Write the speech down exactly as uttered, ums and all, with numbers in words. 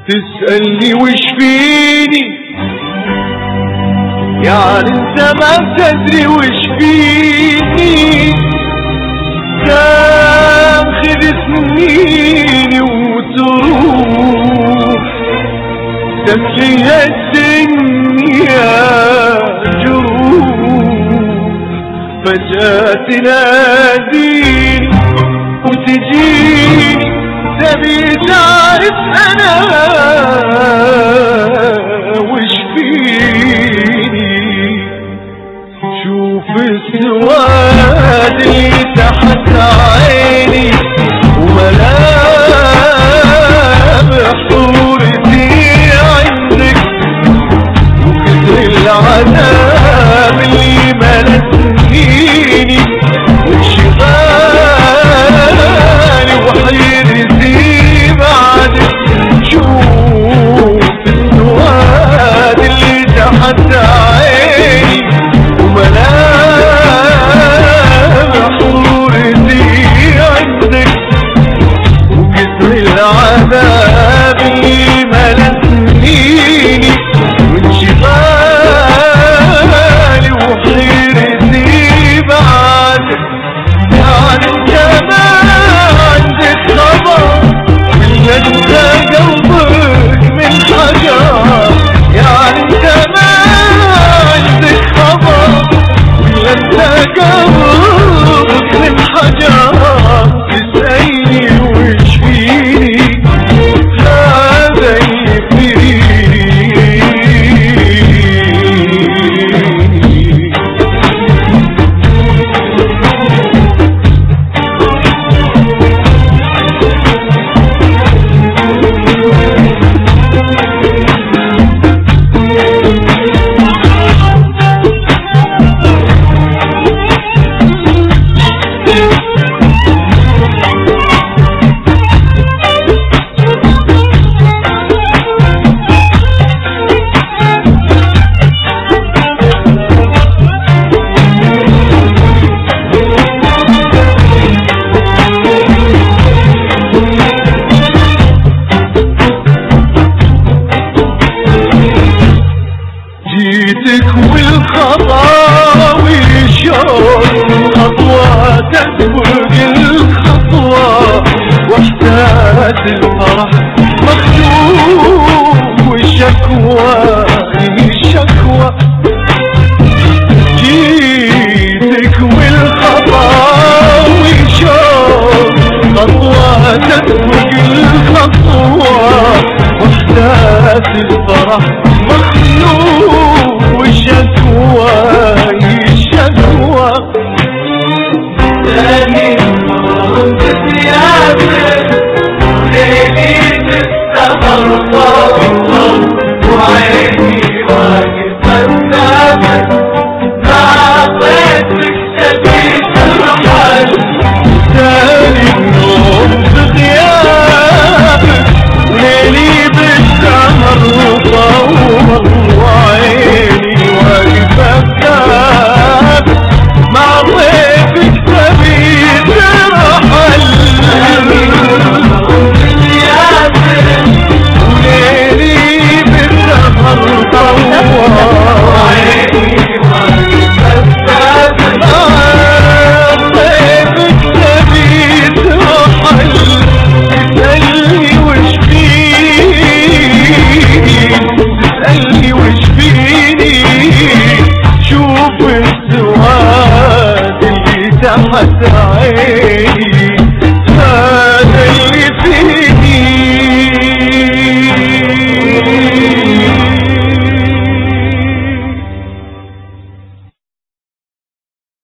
تسألني وش فيني، يعني انت ما تدري وش فيني. تاخذ سنيني وتروح تمليها الدنيا جروح، فجأة تناديني وتجيني تبي تعرف انا وش فيني. شوف السواد اللي تحت عيني وملامح صورتي عندك، وكثر العذاب اللي ملتنيني وانشغالي وحيرتي بعدك. شوف السواد اللي تحت عيني وملامح صورتي عندك، وكثر العذاب اللي ملتنيني وانشغالي وحيرتي بعدك. يعني انت ما عندك خبر ولا انت قلبك من حجر، يعني انت ما عندك خبر ولا انت قلبك من حجر. تسألني وش فيني هذا يكفيني. جيتك والخطاوي شوق خطوة تسبق الخطوة، واحساس الفرح مخلوق والشكوى هي الشكوى. جيتك والخطاوي شوق خطوة تسبق الخطوة، واحساس الفرح مخلوق والشكوى هي الشكوى. تاني كنت ثيابك وليلي تستمر صوت، وعيني واقف قدامك ما عطيتك سبيل الرحل. تاني النوم في غيابك وليلي بالسهر وصور، وعيني واقفة ببابك ما عطيتك سبيل الرحل. وليلي بالسهر وصور، وعيني واقفة ببابك ما عطيتك سبيل الرحل. تسألني وش فيني، تسألني وش فيني. شوف السواد اللي تحت عيني